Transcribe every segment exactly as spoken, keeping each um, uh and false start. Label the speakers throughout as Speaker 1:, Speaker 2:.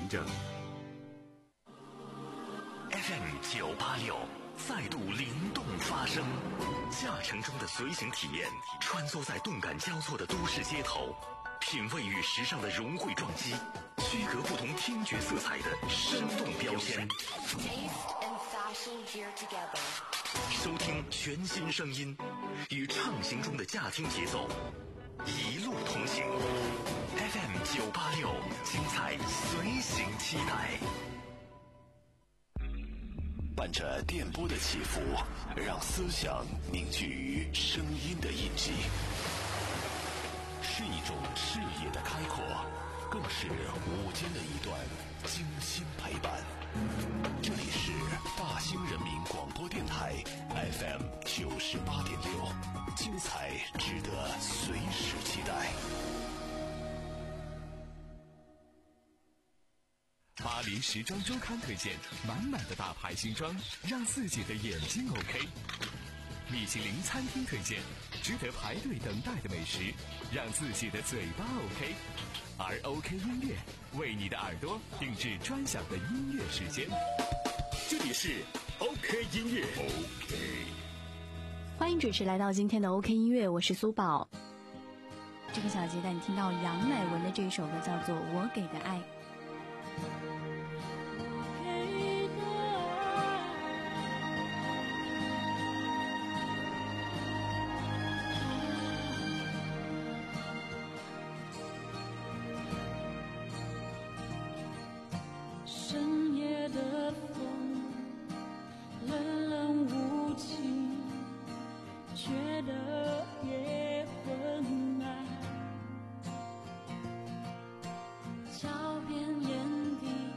Speaker 1: 行者。
Speaker 2: F M 九八六再度灵动发声，驾乘中的随行体验，穿梭在动感交错的都市街头，品味与时尚的融汇撞击，区隔不同听觉色彩的生动标签。收听全新声音，与畅行中的驾听节奏，一路同行。F M 九八六，精彩随行期待。
Speaker 3: 伴着电波的起伏，让思想凝聚于声音的印记，是一种视野的开阔，更是午间的一段精心陪伴。这里是大兴人民广播电台 F M 九十八点六，精彩值得随时期待。
Speaker 4: 巴黎时装周刊推荐满满的大牌新装，让自己的眼睛 OK。米其林餐厅推荐值得排队等待的美食，让自己的嘴巴 OK。而 OK 音乐为你的耳朵定制专享的音乐时间。这里是 OK 音乐 OK。
Speaker 5: 欢迎准时来到今天的 OK 音乐，我是苏宝。这个小节带你听到杨乃文的这首歌，叫做《我给的爱》。
Speaker 6: 深夜的风冷冷无情，觉得也昏暗，脚边眼底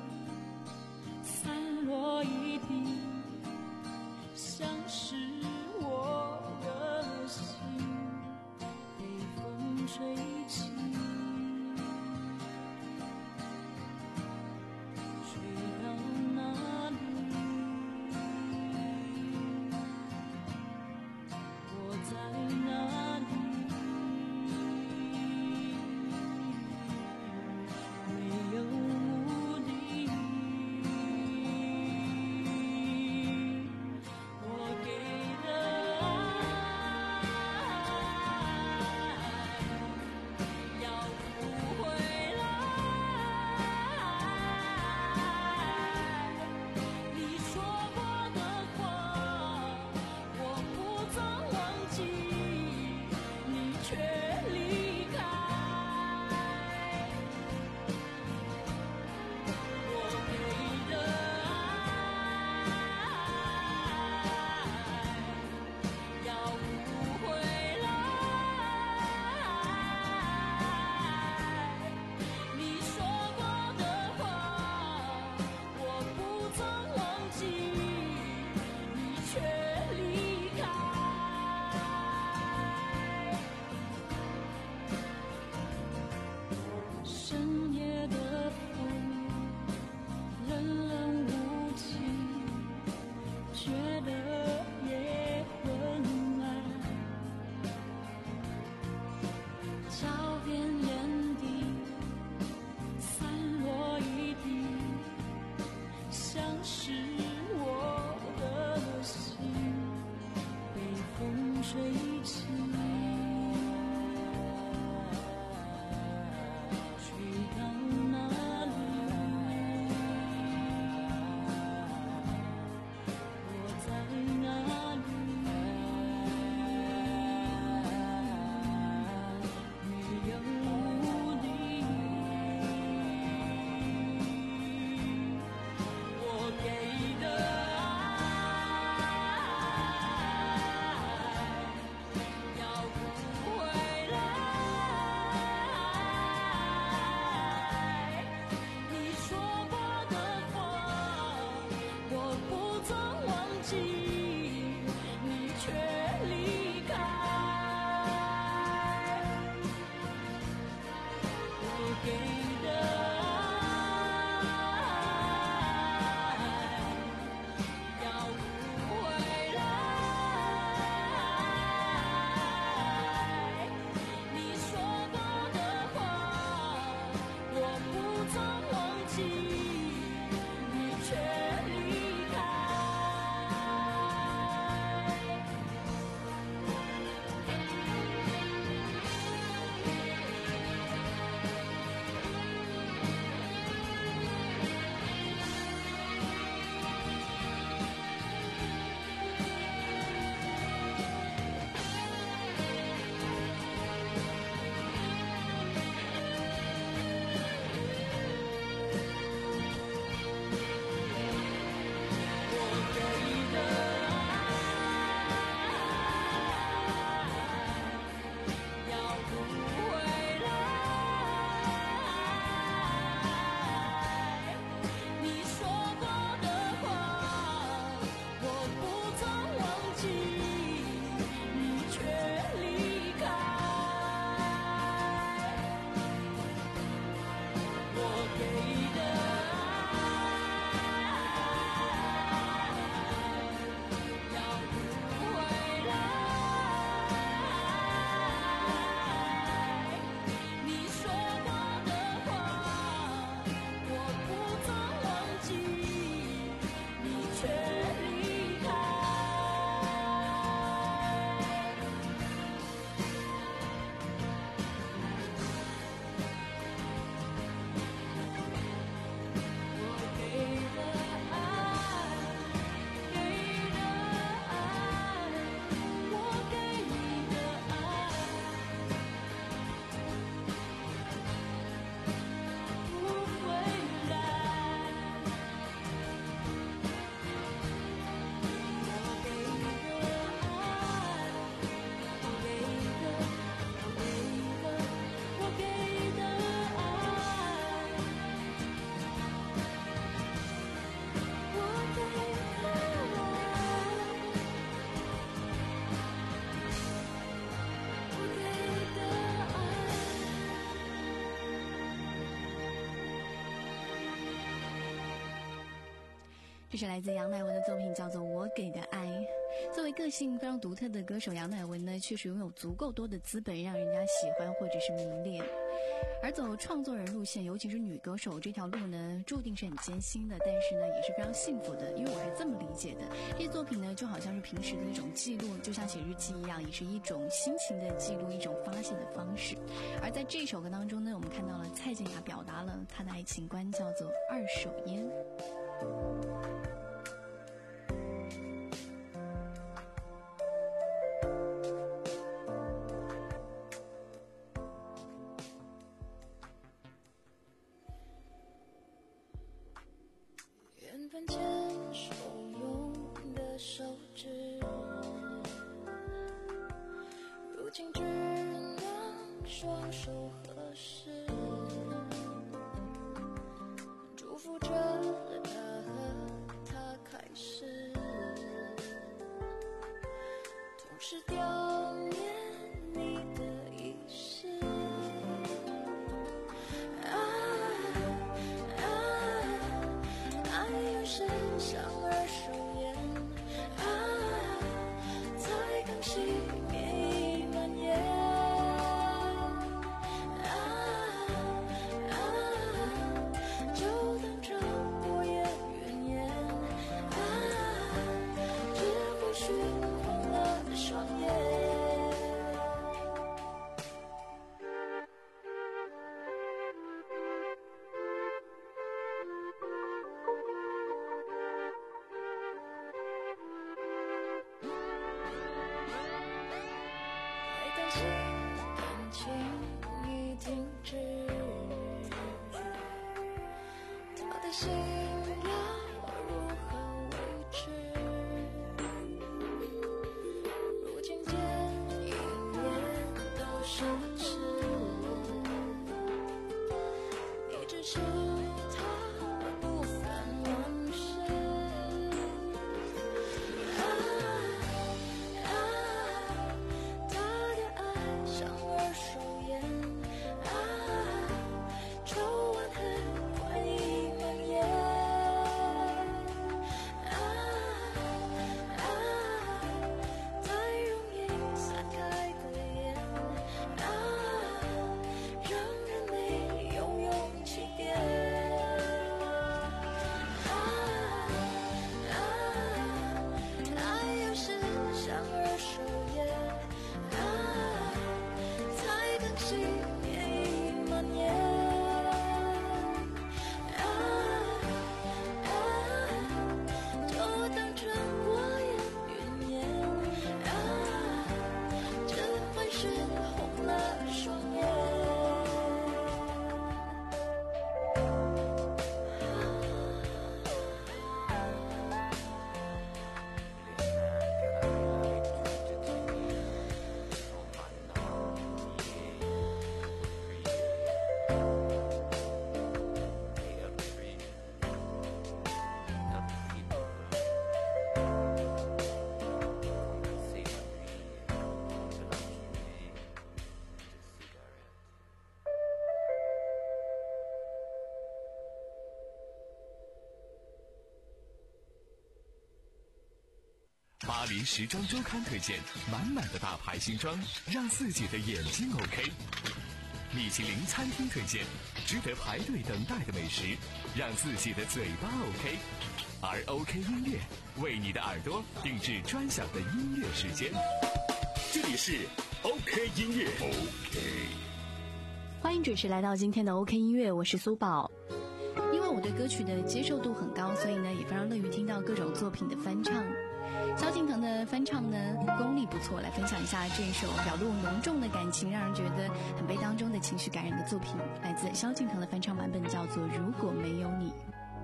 Speaker 5: 这是来自杨乃文的作品，叫做《我给的爱》。作为个性非常独特的歌手，杨乃文呢，确实拥有足够多的资本让人家喜欢或者是迷恋。而走创作人路线，尤其是女歌手这条路呢，注定是很艰辛的，但是呢，也是非常幸福的，因为我是这么理解的。这些作品呢，就好像是平时的一种记录，就像写日记一样，也是一种心情的记录，一种发泄的方式。而在这首歌当中呢，我们看到了蔡健雅表达了她的爱情观，叫做二手烟。
Speaker 6: 原本牵手用的手指，如今只能双手合十，祝福着他和他开始，同时悼念你的遗失。是像二手烟啊，才刚熄灭已蔓延啊啊，就当成过眼云烟啊，只会熏红了双眼。感情已停止，他的心要如何维持？如今电影也都奢侈，你只是他不分往事。啊啊，他的爱像二手烟啊，抽完很快已蔓延啊啊，太容易散开归烟啊，让人没有勇气点啊啊，爱有时像二手烟啊，才刚熄灭已蔓延啊啊，就当成过眼云烟啊，只会熏红了双眼。
Speaker 4: 巴黎时装周刊推荐满满的大牌新装，让自己的眼睛 OK。米其林餐厅推荐值得排队等待的美食，让自己的嘴巴 OK。而 OK 音乐为你的耳朵定制专享的音乐时间。
Speaker 2: 这里是 OK 音乐 OK。
Speaker 5: 欢迎准时来到今天的 OK 音乐，我是苏宝。因为我对歌曲的接受度很高，所以呢也非常乐于听到各种作品的翻唱。萧敬腾的翻唱呢功力不错，来分享一下这首表露浓重的感情，让人觉得很悲当中的情绪感人的作品，来自萧敬腾的翻唱版本，叫做《如果没有你》。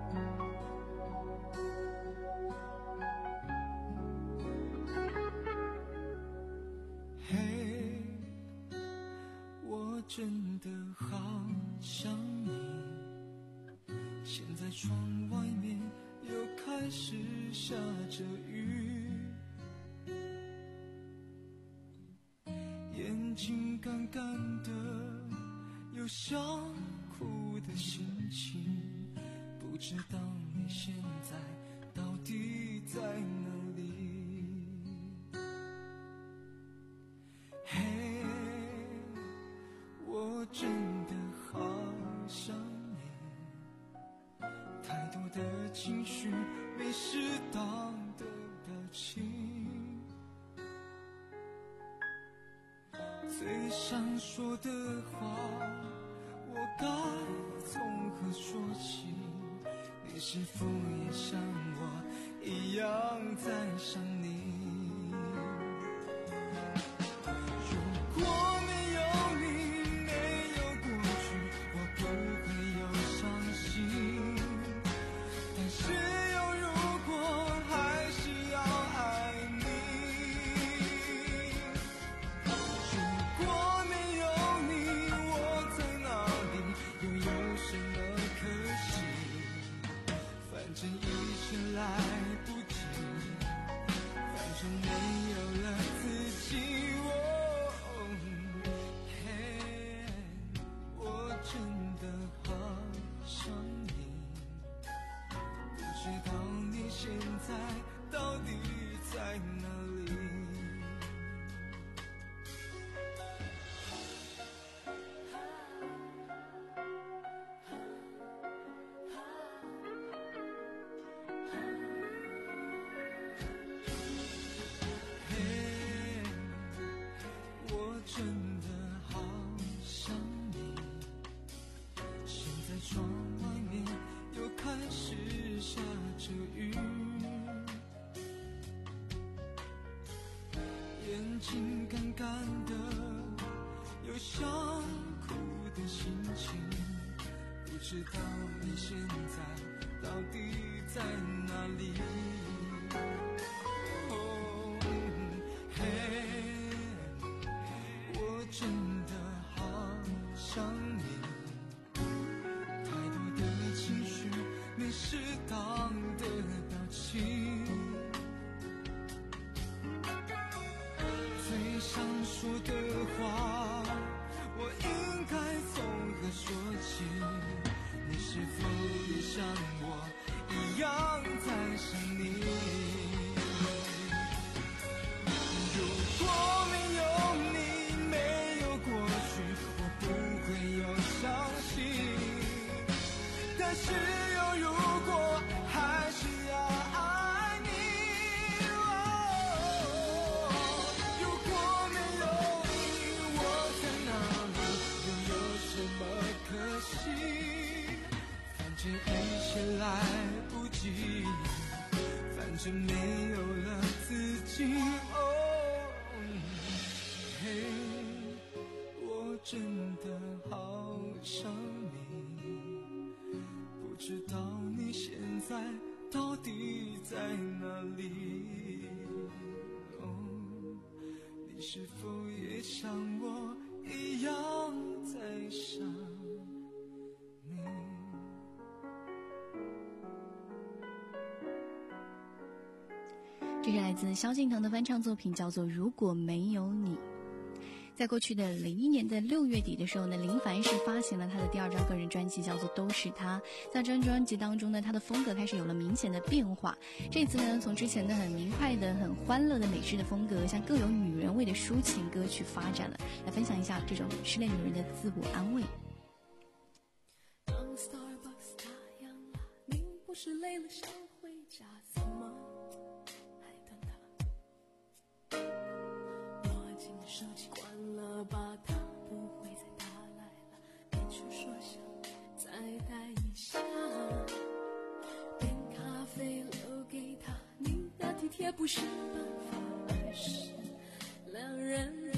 Speaker 1: 嘿，我真的好想你，现在窗外面又开始下着雨，眼睛干干的，有想哭的心情，不知道你现在到的情绪，没适当的表情，最想说的话我该从何说起？你是否也像我一样在想你？如果没有你，没有过去，我不会有伤心。但是有如果，还是要爱你。如果没有你，我在哪里，又有什么可惜？反正一切来不及，反正没有了自己。嘿，我真的好想你，不知道你现在到底在哪里。真的好想你，现在窗外面又开始下着雨，眼睛干干的，有想哭的心情，不知道你现在到底在哪里。哦，嘿，真的好想你，太多的情绪，没适当的表情，最想说的话，我应该从何说起？你是否也像我一样在想你？如果没有你，但是有如果，还是要爱你。哦，如果没有你，我在哪里，又有什么可惜？反正一切来不及，反正没有了自己。哦，嘿，我真的好想你，不知道你现在到底在哪里？哦，你是否也像我一样在想你？
Speaker 5: 这是来自萧敬腾的翻唱作品，叫做《如果没有你》。在过去的零一年的六月底的时候呢，林凡是发行了他的第二张个人专辑，叫做《都是他》。在这张专辑当中呢，他的风格开始有了明显的变化。这次呢，从之前的很明快的、很欢乐的美式的风格，向更有女人味的抒情歌曲发展了。来分享一下这种失恋女人的自我安慰。
Speaker 6: 当 Starbucks 打烊了，您不是累了想回家，怎么还等他？握紧手机关了吧，他不会再打来了，别去说想再待一下，点咖啡留给他，您的体贴不是办法，而是两人的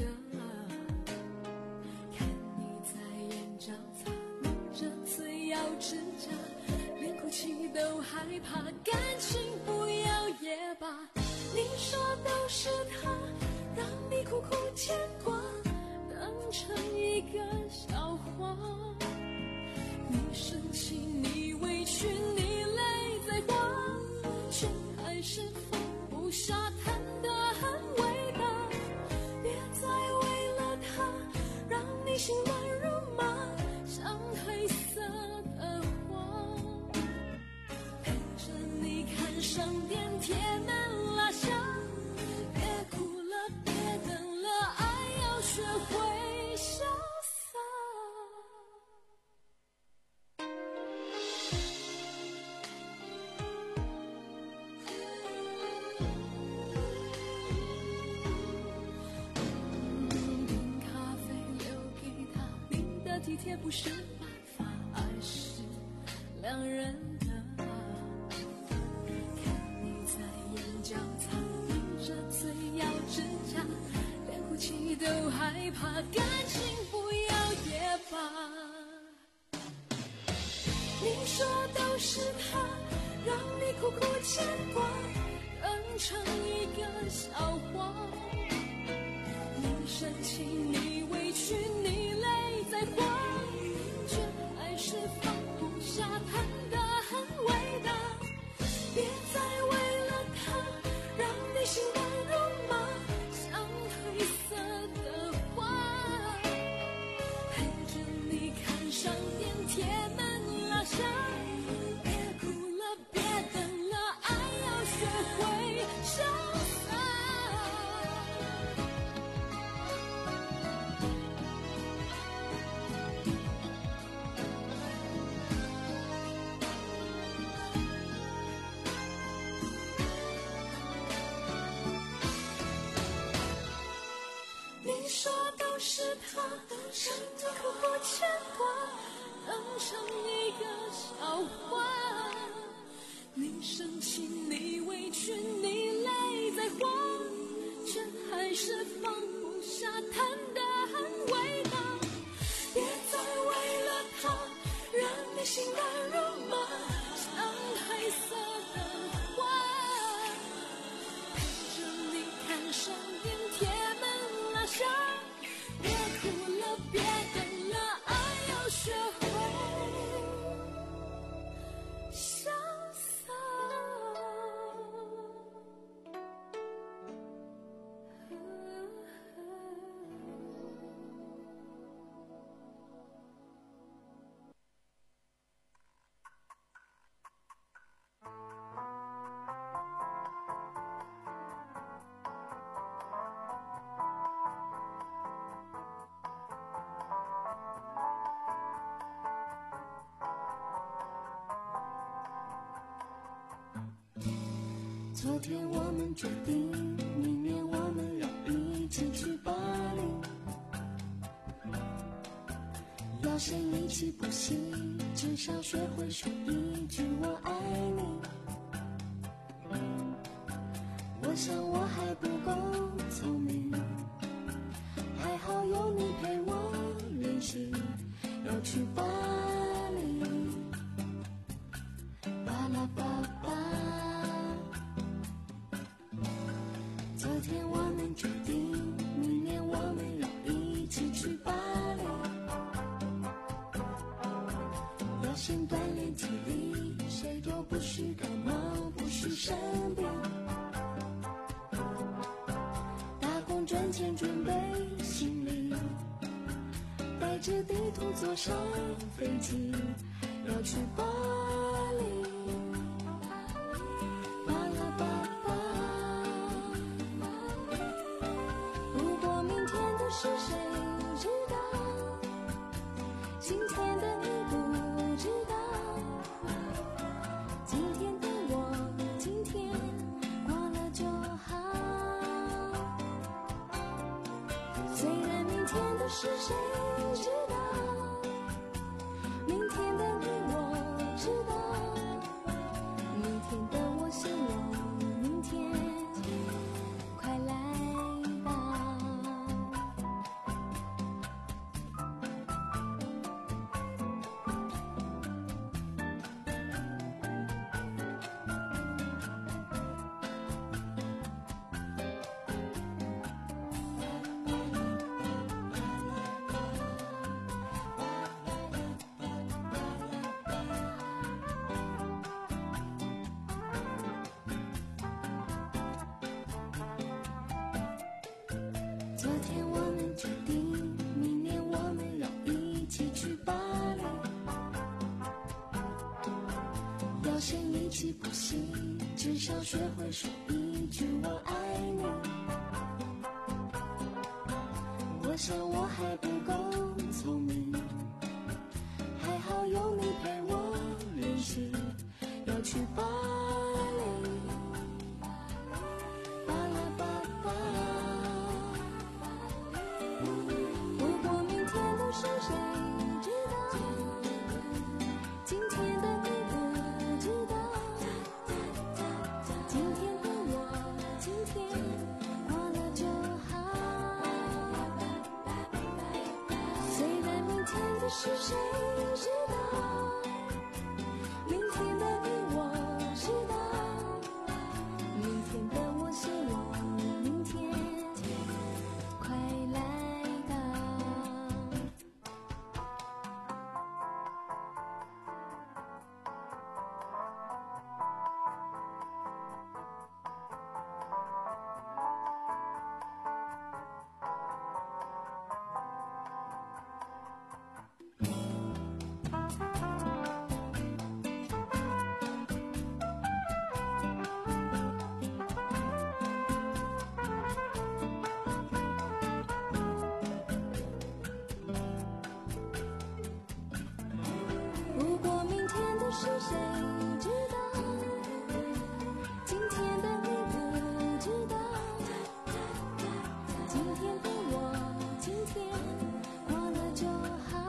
Speaker 6: 看你在眼角擦抿着嘴咬指甲，连哭泣都害怕，感情不要也罢，你说都是他让你苦苦牵挂，当成一个笑话，你生气你委屈你泪在花，却还是放不下，谈得很伟大，别再为了他让你心乱如麻，像褪色的花，陪着你看上电铁门拉响，别哭了别等了，爱要学会潇洒。 也不是办法，爱是两人的啊。看你在眼角藏着最咬指甲，连哭泣都害怕，感情不要也罢。你说都是他让你苦苦牵挂，当成一个笑话。你生气，你委屈，你泪在花，却还是放不下，谈得很伟大。别再为了他让你心乱如麻，像褪色的花，陪着你看上电铁门拉下。别哭了，别等了，爱要学会潇洒。你说都是他，让你苦苦牵挂，当成一个笑话。你生气，你委屈，你泪在花，却还是放不下，谈得很伟大。别再为了他让你心乱如麻，像褪色的花，陪着你看上电铁门拉下。别哭了，别等了，爱要学会潇洒。
Speaker 1: 昨天我们决定，明年我们要一起去巴黎。要先一起补习，至少学会说一句我爱你。我想我还不够聪明，还好有你陪我练习，要去巴黎。巴拉巴巴。昨天我们决定，明年我们要一起去巴黎。要先锻炼体力，谁都不许感冒，不许生病。打工赚钱，准备行李，带着地图坐上飞机，要去巴黎。巴拉巴巴。如果明天的事谁知道？今天的你不知道。今天的我，今天过了就好。虽然明天的事谁知道？明天的你我知道。明天的我希望明天快来吧。昨天我们决定，明年我们要一起去巴黎。要先一起补习，至少学会说一句我爱你。我想我还不够聪明，还好有你陪我练习，要去巴黎。巴拉巴巴。如果明天的事谁知
Speaker 6: 是谁知道？明天的你我知道，明天的我希望明天快来到。如果明天的是谁知道？今天的你不知道。今天的我，今天过了就好。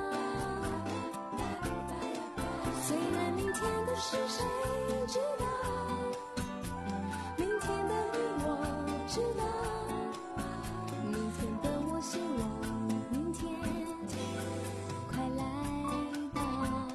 Speaker 6: 虽然明天的是谁知道？明天的你我知道。明天的我希望明天快来到。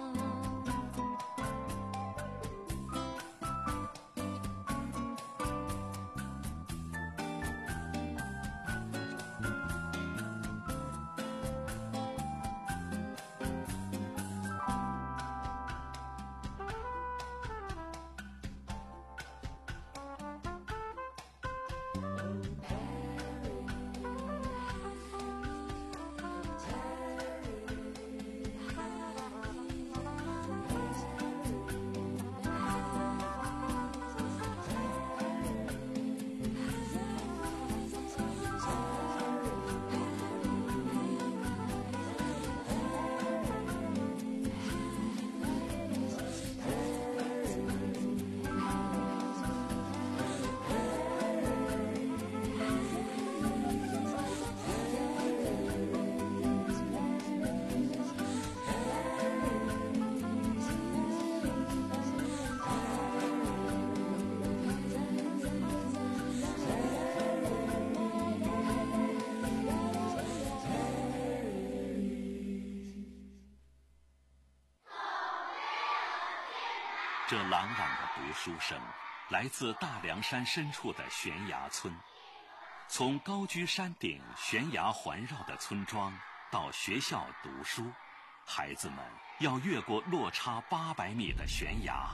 Speaker 3: 这朗朗的读书声，来自大凉山深处的悬崖村。从高居山顶、悬崖环绕的村庄到学校读书，孩子们要越过落差八百米的悬崖，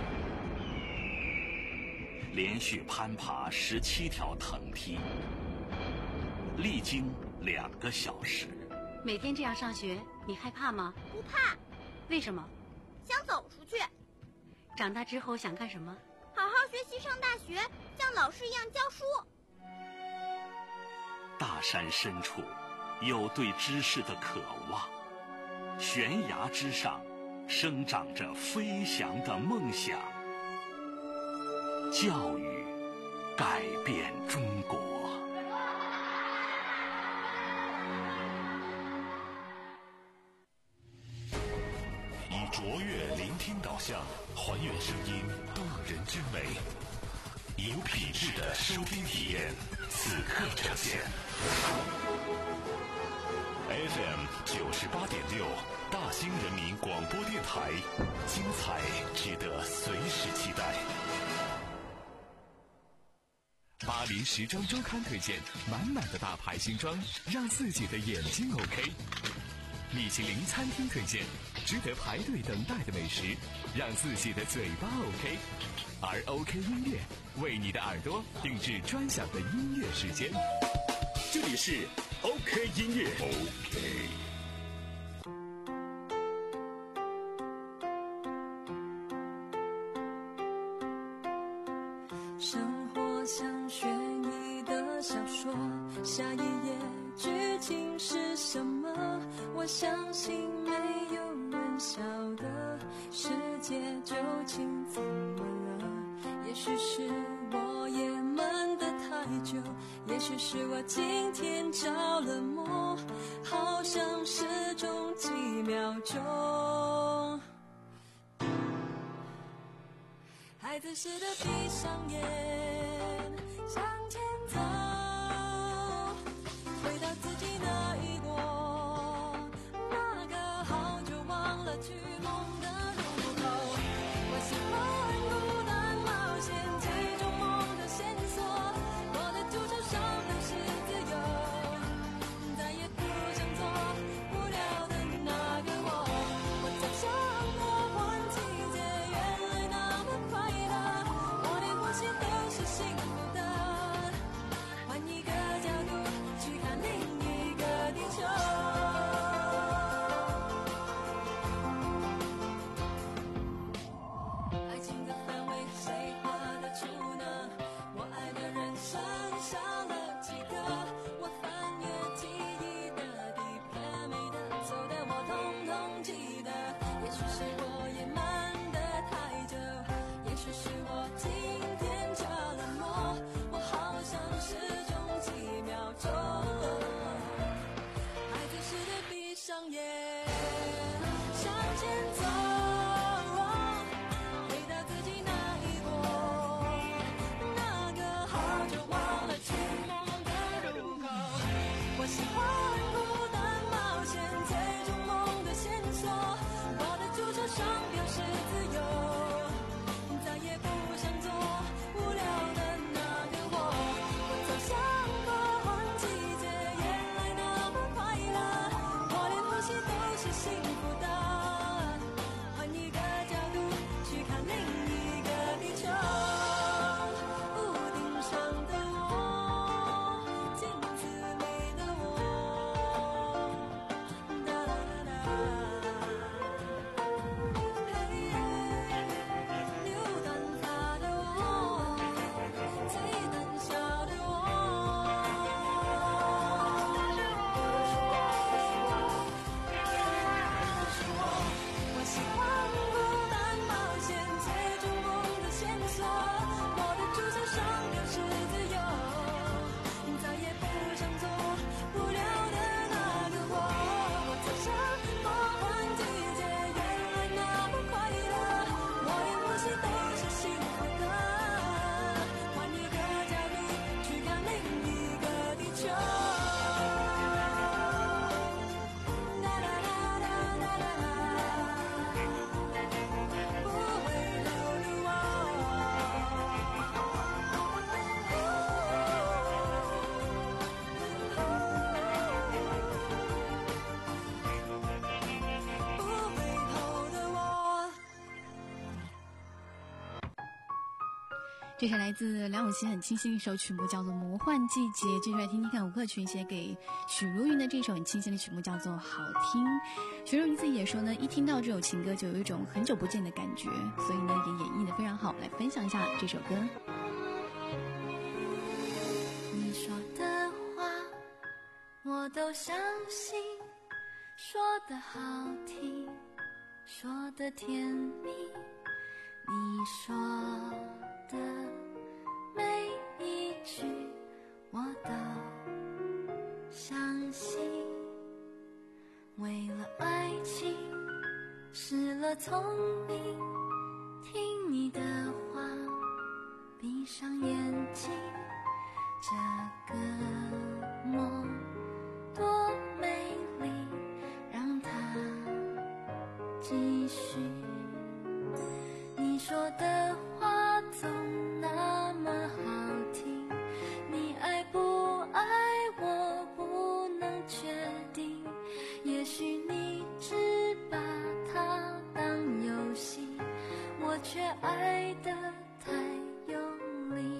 Speaker 3: 连续攀爬十七条藤梯，历经两个小时。
Speaker 7: 每天这样上学，你害怕吗？
Speaker 8: 不怕。
Speaker 7: 为什么？
Speaker 8: 想走出去。
Speaker 7: 长大之后想干什么？
Speaker 8: 好好学习，上大学，像老师一样教书。
Speaker 3: 大山深处有对知识的渴望，悬崖之上生长着飞翔的梦想。教育改变中国。以卓越聆听导向，还原声音动人之美，有品质的收听体验，此刻呈现。F M 九十八点六，大兴人民广播电台，精彩值得随时期待。
Speaker 4: 巴黎时装周刊推荐，满满的大牌新装，让自己的眼睛 OK。米其林餐厅推荐，值得排队等待的美食，让自己的嘴巴 OK。而 OK 音乐为你的耳朵定制专享的音乐时间。这里是 OK 音乐 OK。
Speaker 6: 生活像悬疑的小说，下一页剧情是什么？我相信没有人晓得世界究竟怎么了。也许是我也闷得太久，也许是我今天着了魔，好像失踪几秒钟。孩子似的闭上眼，向前走，回到自己那一国，那个
Speaker 5: 这是来自梁咏琪很清新的一首曲目，叫做《魔幻季节》。接下来听听看吴克群写给许茹芸的这首很清新的曲目，叫做《好听》。许茹芸自己也说呢，一听到这首情歌就有一种很久不见的感觉，所以呢也演绎得非常好。来分享一下这首歌。
Speaker 6: 你说的话我都相信，说的好听，说的甜蜜，你说的每一句我都相信，为了爱情失了聪明，听你的话闭上眼睛，这个梦多美丽，让它继续。你说的话总那么好听，你爱不爱我不能确定，也许你只把它当游戏，我却爱得太用力。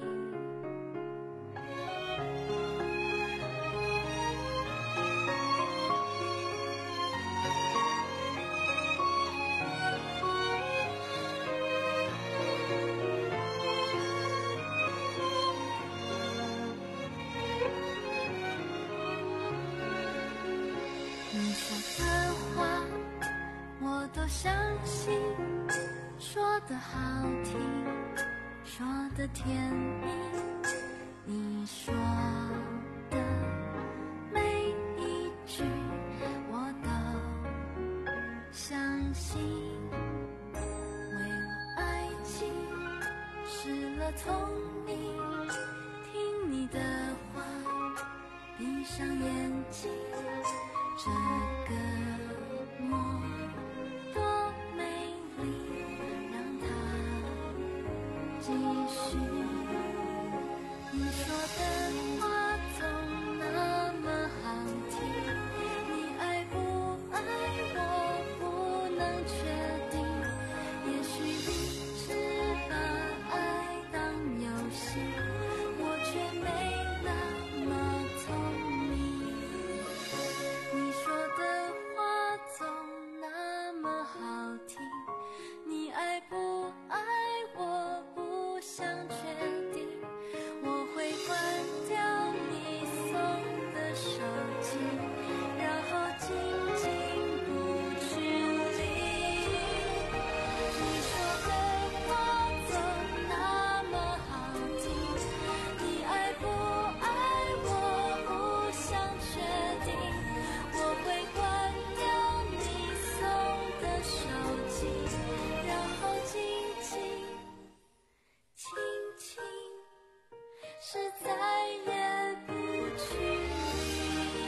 Speaker 6: 你说的话我都相信，说的好听，说的甜蜜，你说的每一句我都相信，为了爱情失了聪明，听你的话闭上眼睛，这个梦多美丽，让它继续。你说的话总那么好听，你爱不爱我不能确定，也许你只把爱当游戏，我却没那么聪明。你说的话总那么好听，你爱不爱我不想确定，我会关掉你送的手机，然后静静不去理。你说的话总那么好听，你爱不爱我不想确定，我会关掉你送的手机，然后静静轻轻，是再也不去理。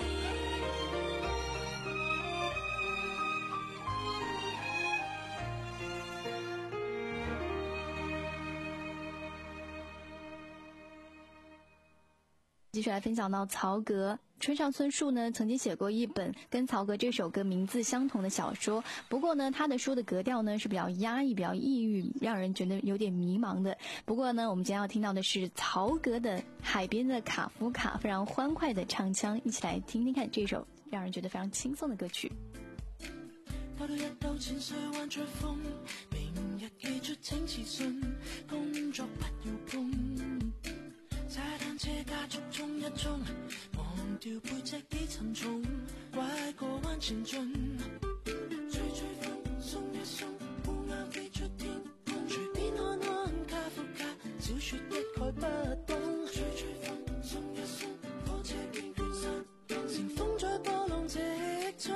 Speaker 5: 继续来分享到曹格。村上春树呢曾经写过一本跟曹格这首歌名字相同的小说，不过呢他的书的格调呢是比较压抑比较抑郁，让人觉得有点迷茫的。不过呢我们今天要听到的是曹格的海边的卡夫卡，非常欢快的唱腔，一起来听听看这首让人觉得非常轻松的歌曲。
Speaker 1: 兜到一兜淺水灣吹風，明日記住請辭信，工作不要碰，踩單車加速衝一衝，忘掉背脊幾沉重，拐個彎前進，吹吹風鬆一鬆，烏鴉飛出天空，隨便看看卡夫卡小説一概不懂，吹吹風鬆一鬆，火車喧喧散，乘風在波浪直衝，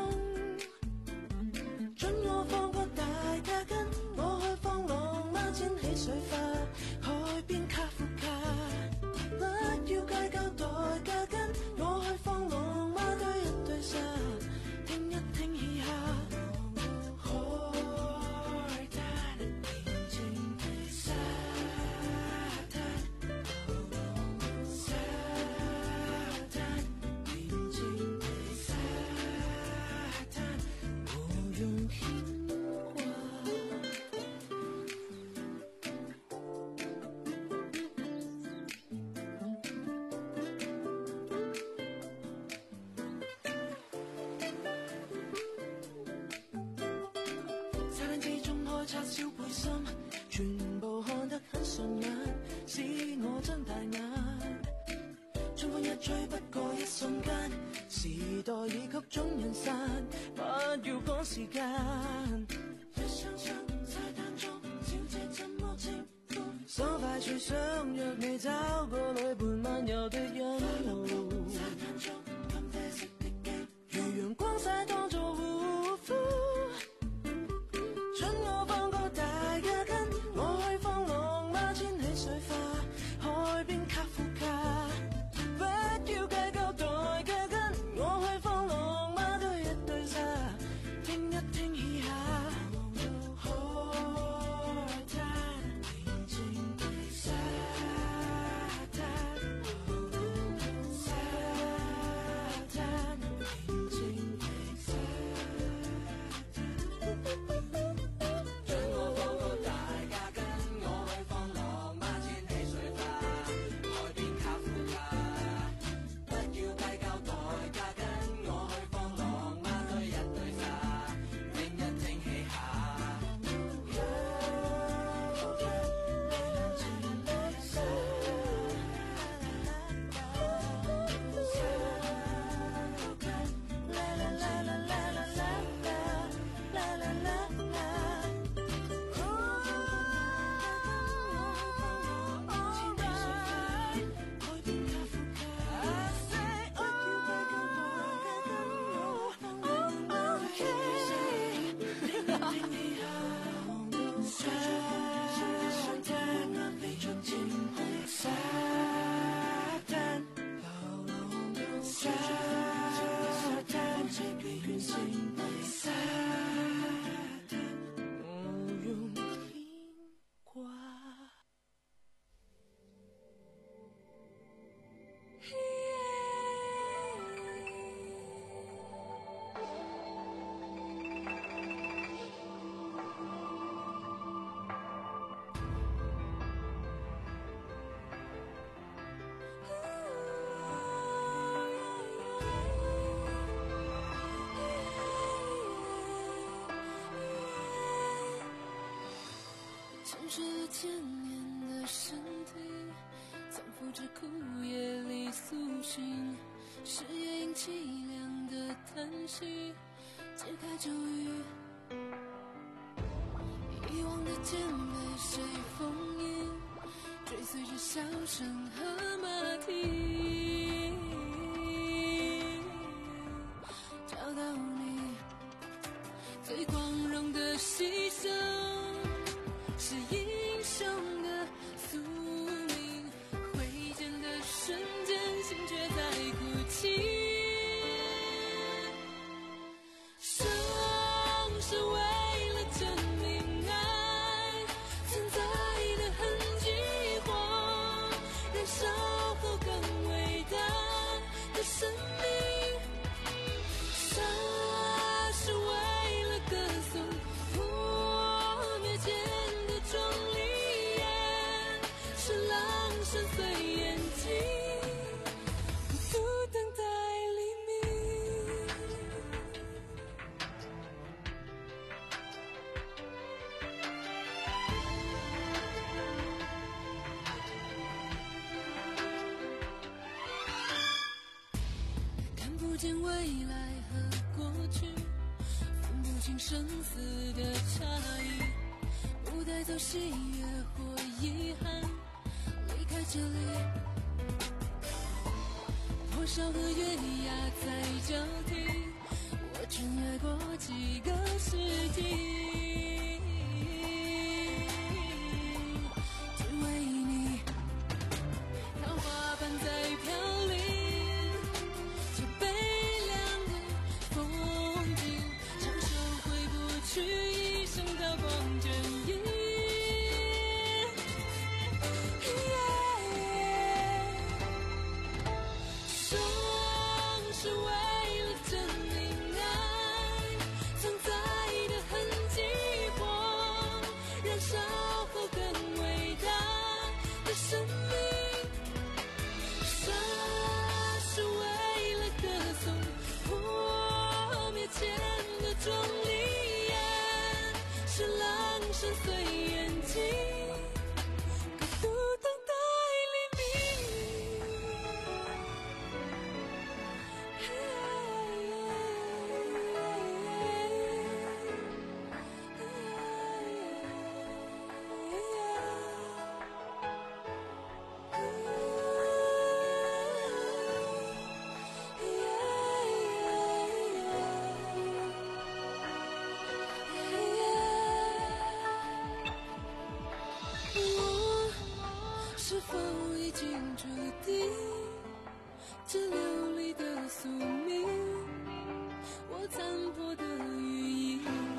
Speaker 1: 准我放過大架筋，我去放浪孖展起水花，海邊卡夫卡，不要計較代價跟，我去放浪孖堆一堆沙，聽一聽嘻之中開叉燒背心，全部看得很順眼，使我睜大眼。春風一吹不過一瞬間，時代已給眾人散，不要趕時間。一雙雙菜單中，小姐怎麼稱呼？手快脆想約你找個女伴漫遊的人路。菜單中咖啡色的機，如陽光曬當作護膚。准我放個大家跟，我去放浪馬千里水花，海邊卡夫卡。不要計較代價跟，我去放浪馬對一對沙，聽一聽以下。海灘平靜的沙灘，沙灘平靜的沙灘。准我放個大價跟，我去放浪馬千里水花，海邊卡夫卡。不要計較代價跟，我去放浪馬對一對沙，聽一聽氣下。
Speaker 6: 沉睡了千年的身体，藏伏着枯叶里苏醒，是夜莺凄凉的叹息，解开咒语。遗忘的剑被谁封印，追随着笑声和马蹄，找到你最光荣的牺牲，是英雄的宿命，挥剑的瞬间，心却在哭泣。生是为了证明爱存在的痕迹，或燃烧后更伟大的生命。杀是为了歌颂破灭前的壮丽，是狼深邃眼睛，孤独等待黎明。看不见未来和过去，分不清生死的差异，不带走喜悦或遗憾，离开这里。多少个月牙在交替，我穿越过几个世纪，只为你。桃花瓣在飘零，这悲凉的风景，长袖回不去一生刀光剑影。生是为了证明爱存在的痕迹，或燃烧后更伟大的生命。杀是为了歌颂破灭前的壮丽，是碎眼睛，孤独等待黎明。是否已经注定这流离的宿命？我残破的羽翼，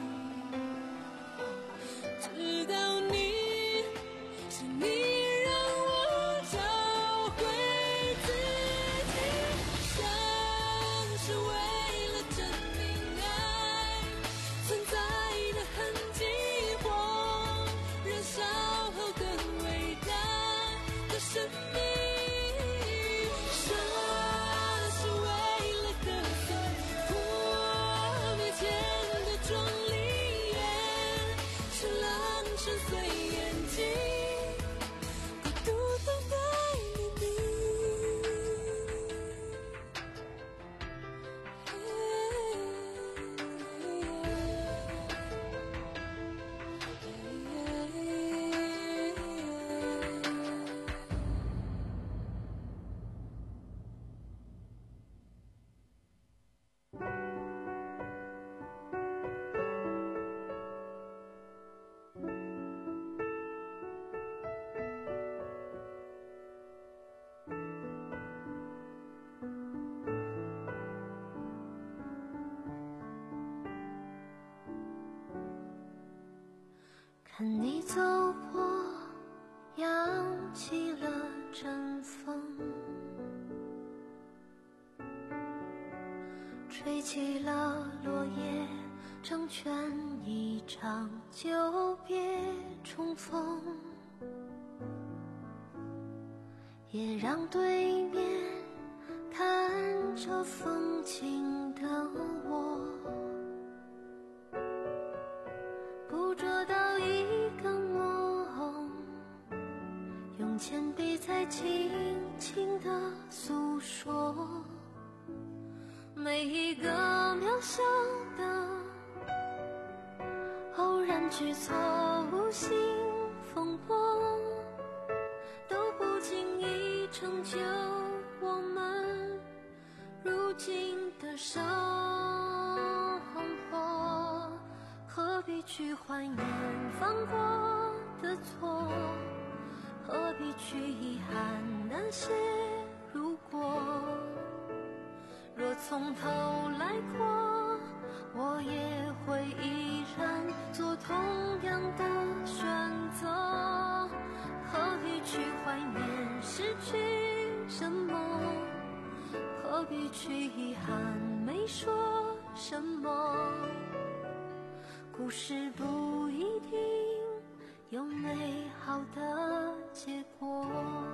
Speaker 6: 直到你，是你让我找回自己，像是为了证明爱存在的痕迹，或燃烧后更伟大的生命，这是为了歌颂破灭前的壮丽，是浪深邃眼睛，孤独等待黎明。看你走过，扬起了阵风，吹起了落叶，成全一场久别重逢，也让对面看着风景的我捕捉到一个梦，用铅笔在轻轻地诉说每一个渺小的偶然举措，无心风波，都不经意成就我们如今的生活。何必去怀念犯过的错，何必去遗憾那些如果，若从头来过，我也会依然做同样的选择。何必去怀念失去什么，何必去遗憾没说什么，故事不一定有美好的结果。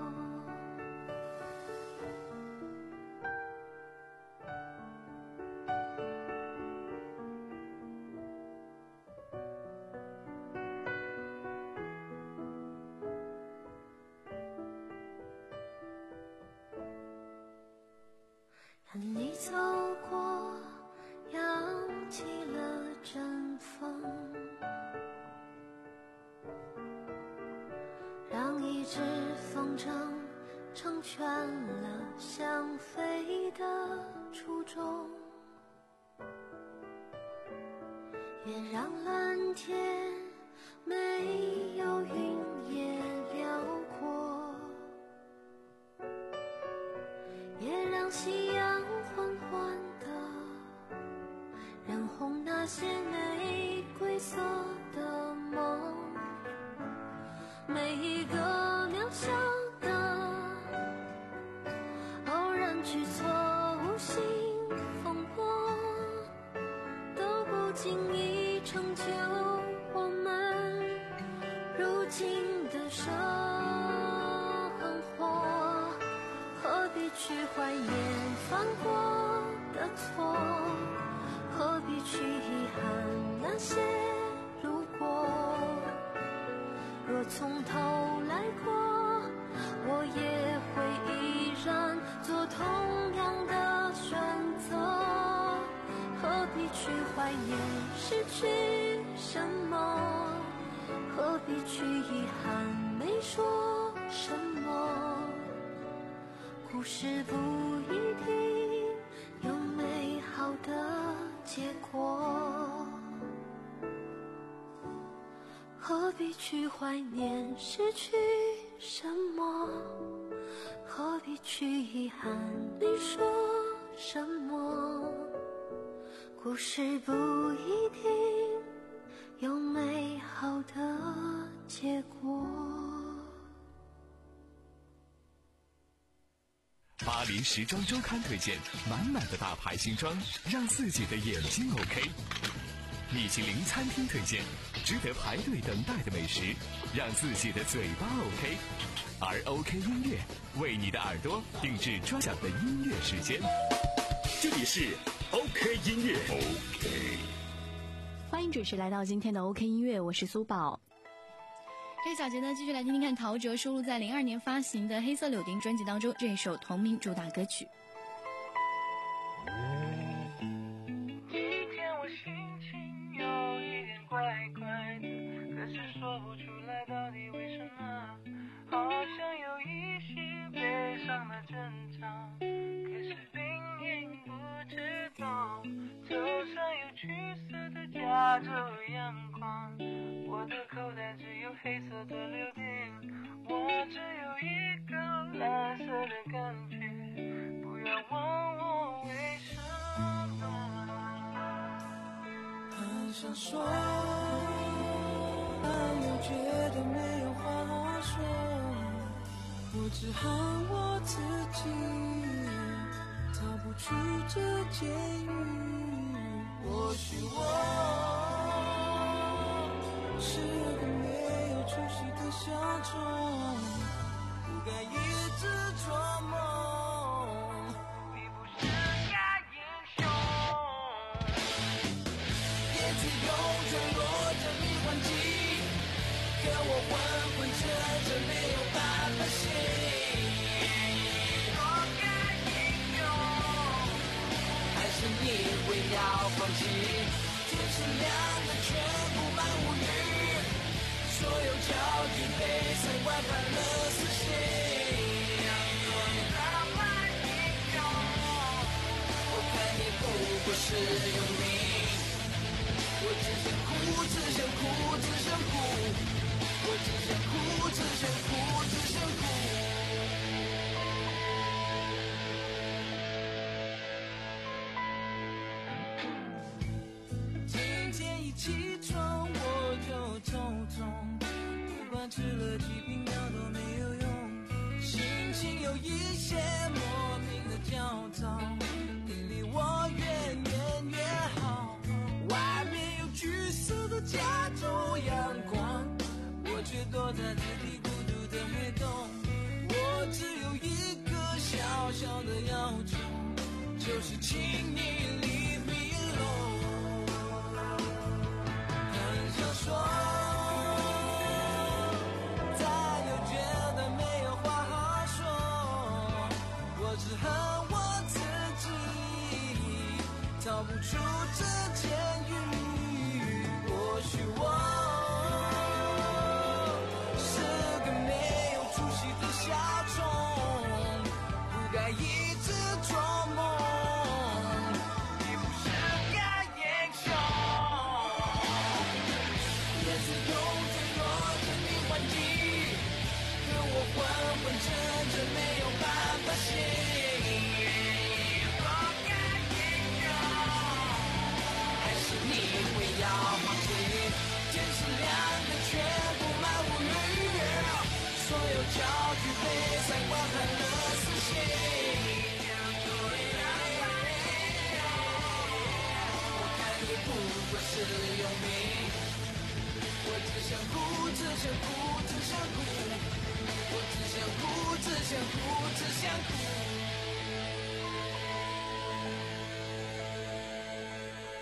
Speaker 6: 看你走过，扬起了阵风，让一只风筝成全了想飞的初衷，也让蓝天没有云也辽阔，也让夕阳缓缓地染红那些玫瑰色的梦。每一个渺小的偶然举措，无心风波，都不经意成就我们如今的生活。何必去怀念犯过的错，何必去遗憾那些如果， 果从头来过，我也会依然做同样的选择。何必去怀念失去什么？何必去遗憾没说什么？故事不一定有美好的结果。何必去怀念失去什么？何必去遗憾没说什么？故事不一定有美好的结果。
Speaker 4: 巴黎时装周刊推荐满满的大牌新装，让自己的眼睛 OK。米其林餐厅推荐值得排队等待的美食，让自己的嘴巴 OK。而 OK 音乐为你的耳朵定制专享的音乐时间。
Speaker 2: 这里是 OK 音乐 OK。
Speaker 5: 欢迎准时来到今天的 OK 音乐，我是苏宝。这一小节呢，继续来听听看陶喆收录在零二年发行的《黑色柳丁》专辑当中这一首同名主打歌曲。
Speaker 9: 今天我心情有一点怪怪的，可是说不出来到底为什么，好像有一些悲伤的征兆，可是并因不知道，头上有橘色的加州阳光，我的口袋只有黑色的柳丁，我只有一个蓝色的感觉，不要问我为什么。
Speaker 1: 很想说，但又觉得没有话好说，我只恨我自己逃不出这监狱。或许我是个没有出息的小丑，不该一直做梦。
Speaker 9: 你不是个英雄，
Speaker 1: 也许用脆弱着迷幻剂，可我昏昏沉沉没有办法醒。
Speaker 9: 做个英雄，
Speaker 1: 还是你会要放弃？天是亮的，全部满无语，所有焦距被三观判了死刑。
Speaker 9: 浪漫英雄，
Speaker 1: 我看你不过是有名，我只想哭，只想哭，只想哭，我只想哭，只想哭，只想哭。今天一起床我就头痛，不管吃了几瓶药都没有用，心情有一些莫名的焦躁，你离我远远越好，外面有橘色的加州阳光，我却躲在自己孤独的黑洞，我只有一个小小的要求，就是请你 leave me alone。很想说，再又觉得没有话好说，我只恨我自己逃不出这监狱。或许我是个没有出息的小虫，不该一直做梦。
Speaker 9: 你不是个英雄，
Speaker 1: 也是用最弱的迷幻剂，可我昏昏沉沉没有办法醒。
Speaker 9: 做个英雄，
Speaker 1: 还是你会要放弃？天是亮的，全部满无语，所有焦距被三观判了死刑。我看你不过是有名，我只想哭，只想哭，只想哭，我只想哭，只想哭，只想哭。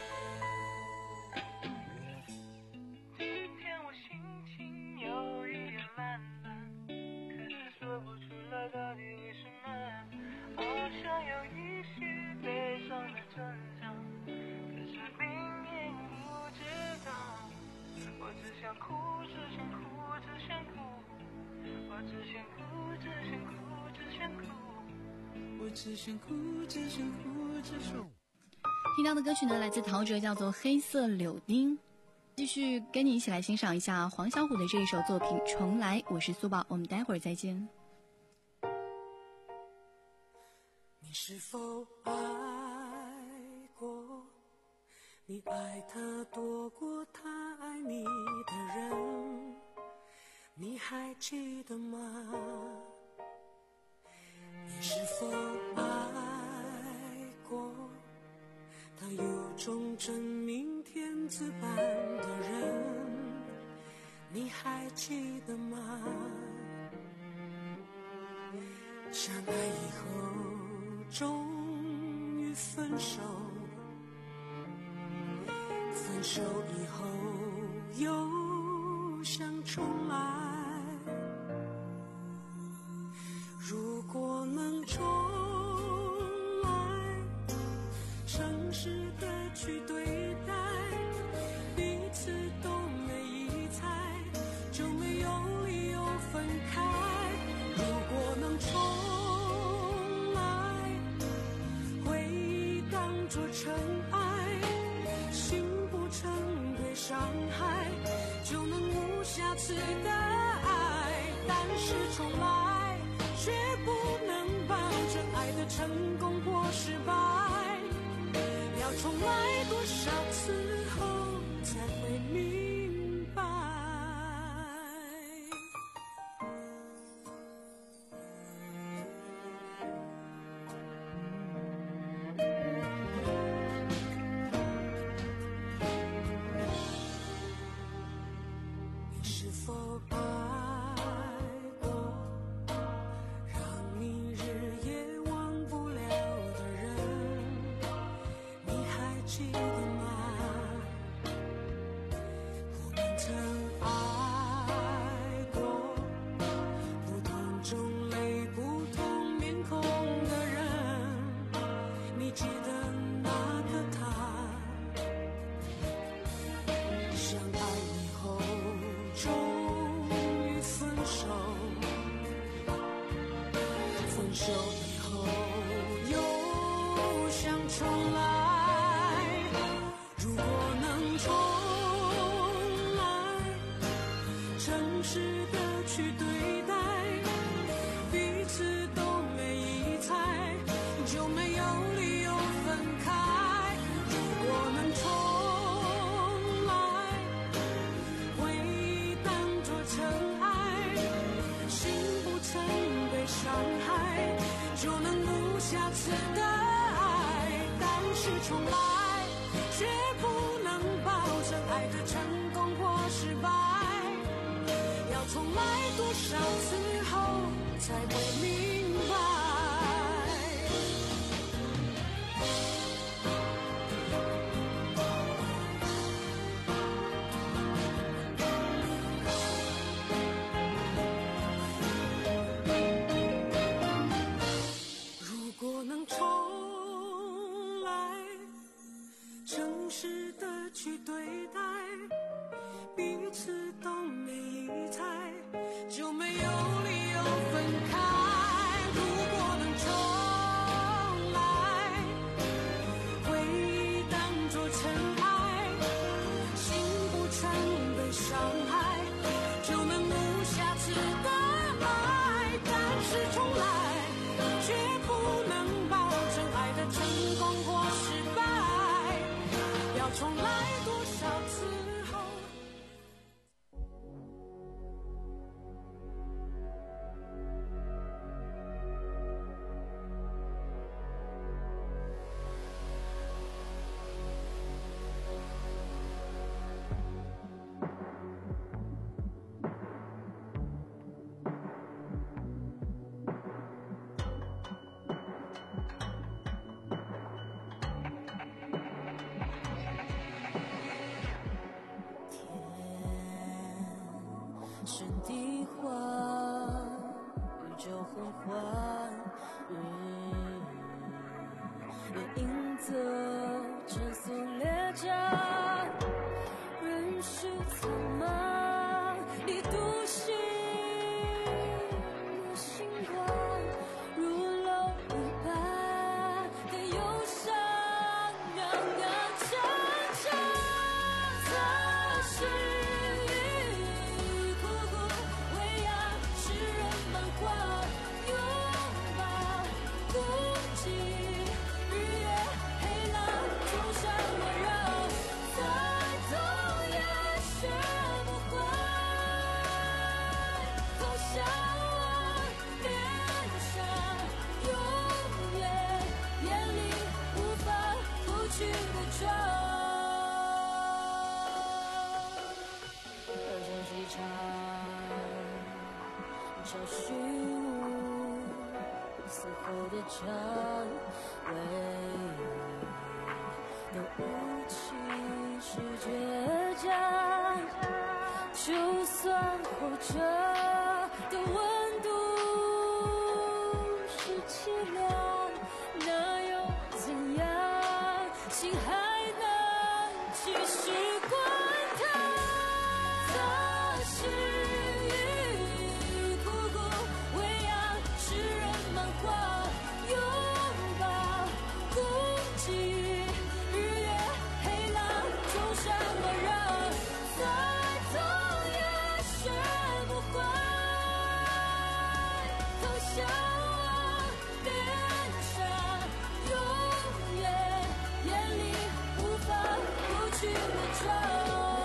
Speaker 9: 今天我心情有一身上，可是明明不知道，我只想哭，只想哭，只想哭，我只想哭，只想哭，只想哭，我只想哭，只想哭，只想哭。
Speaker 5: 听到的歌曲呢，来自陶喆，叫做《黑色柳丁》。继续跟你一起来欣赏一下黄小琥的这一首作品《重来》。我是苏宝，我们待会儿再见。
Speaker 10: 你是否爱过？你爱他多过他爱你的人，你还记得吗？你是否爱过？他有种真命天子般的人，你还记得吗？相爱以后终于分手，分手以后又想重来。如果能重来，诚实的去对待，彼此都没疑猜，就没有理由分开。如果能重来，回忆当作尘埃，心不曾被伤害，就能无瑕疵的爱。但是重来，却不能保证爱的成功或失败。要重来多少次后才会明白？你是否爱过让你日夜忘不了的人？你还记得吗？我们曾爱过不同种类不同面孔的人，你记得那个他？相爱以后终于分手，分手以后又想重来。如果能重来，诚实的去对待，彼此都没疑猜，就没有理由分开。如果能重来，回忆当作尘埃，心不曾被伤害，就能无瑕疵的爱。但是重来，却不能保证爱的成功或失败。要重来多少次后才会明白？如果能重来，诚实的去对待，彼此都没疑猜，就没有理由分开。如果能重来，回忆当作尘埃，心不曾被伤害，就能无瑕疵的爱。但是重来，却不能保证爱的成功或失败。要重来多少次后？
Speaker 6: 找寻死后的蔷薇，都无其是倔强，就算活着的温度是凄凉，那又怎样？心还能继续滚烫。这是苦苦喂养诗人漫画，拥抱孤寂于日月黑狼，种什么让再痛也学不会，投降往脸上，永远眼里无法不去的妆。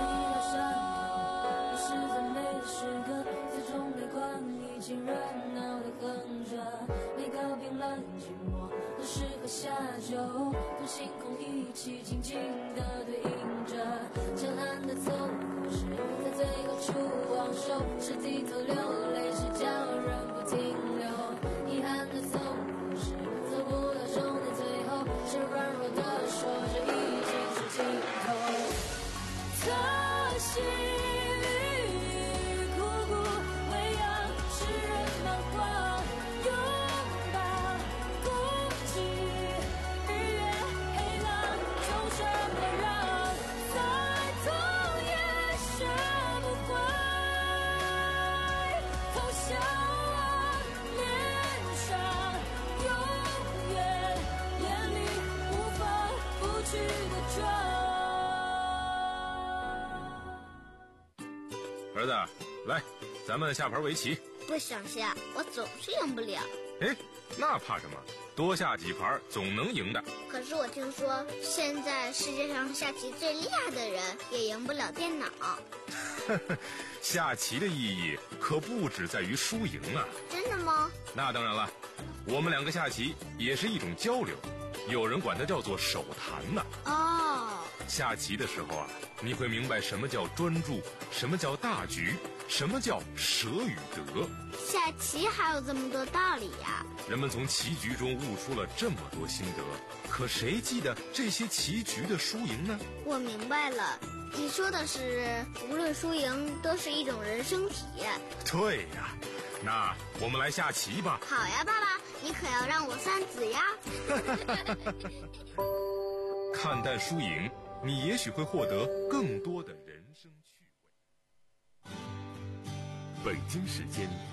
Speaker 6: 时刻，最终泪光已经热闹的哼着，每个冰冷寂寞的时刻下酒，同星空一起静静地对应着，震撼的错误是在最后处忘手，是低头流泪，是叫人不停留，遗憾的错误是走不到终点，最后是软弱的说着已经是尽头。特心
Speaker 11: 儿子，来，咱们下盘围棋。
Speaker 8: 不想下，我总是赢不了。
Speaker 11: 哎，那怕什么？多下几盘总能赢的。
Speaker 8: 可是我听说，现在世界上下棋最厉害的人也赢不了电脑。
Speaker 11: 下棋的意义可不只在于输赢啊。
Speaker 8: 真的吗？
Speaker 11: 那当然了，我们两个下棋也是一种交流，有人管它叫做手谈呢。
Speaker 8: 哦。
Speaker 11: 下棋的时候啊，你会明白什么叫专注，什么叫大局，什么叫舍与得。
Speaker 8: 下棋还有这么多道理呀！
Speaker 11: 人们从棋局中悟出了这么多心得，可谁记得这些棋局的输赢呢？
Speaker 8: 我明白了，你说的是无论输赢都是一种人生体验。
Speaker 11: 对呀，那我们来下棋吧。
Speaker 8: 好呀，爸爸，你可要让我三子呀。
Speaker 11: 看淡输赢，你也许会获得更多的人生趣味。
Speaker 3: 北京时间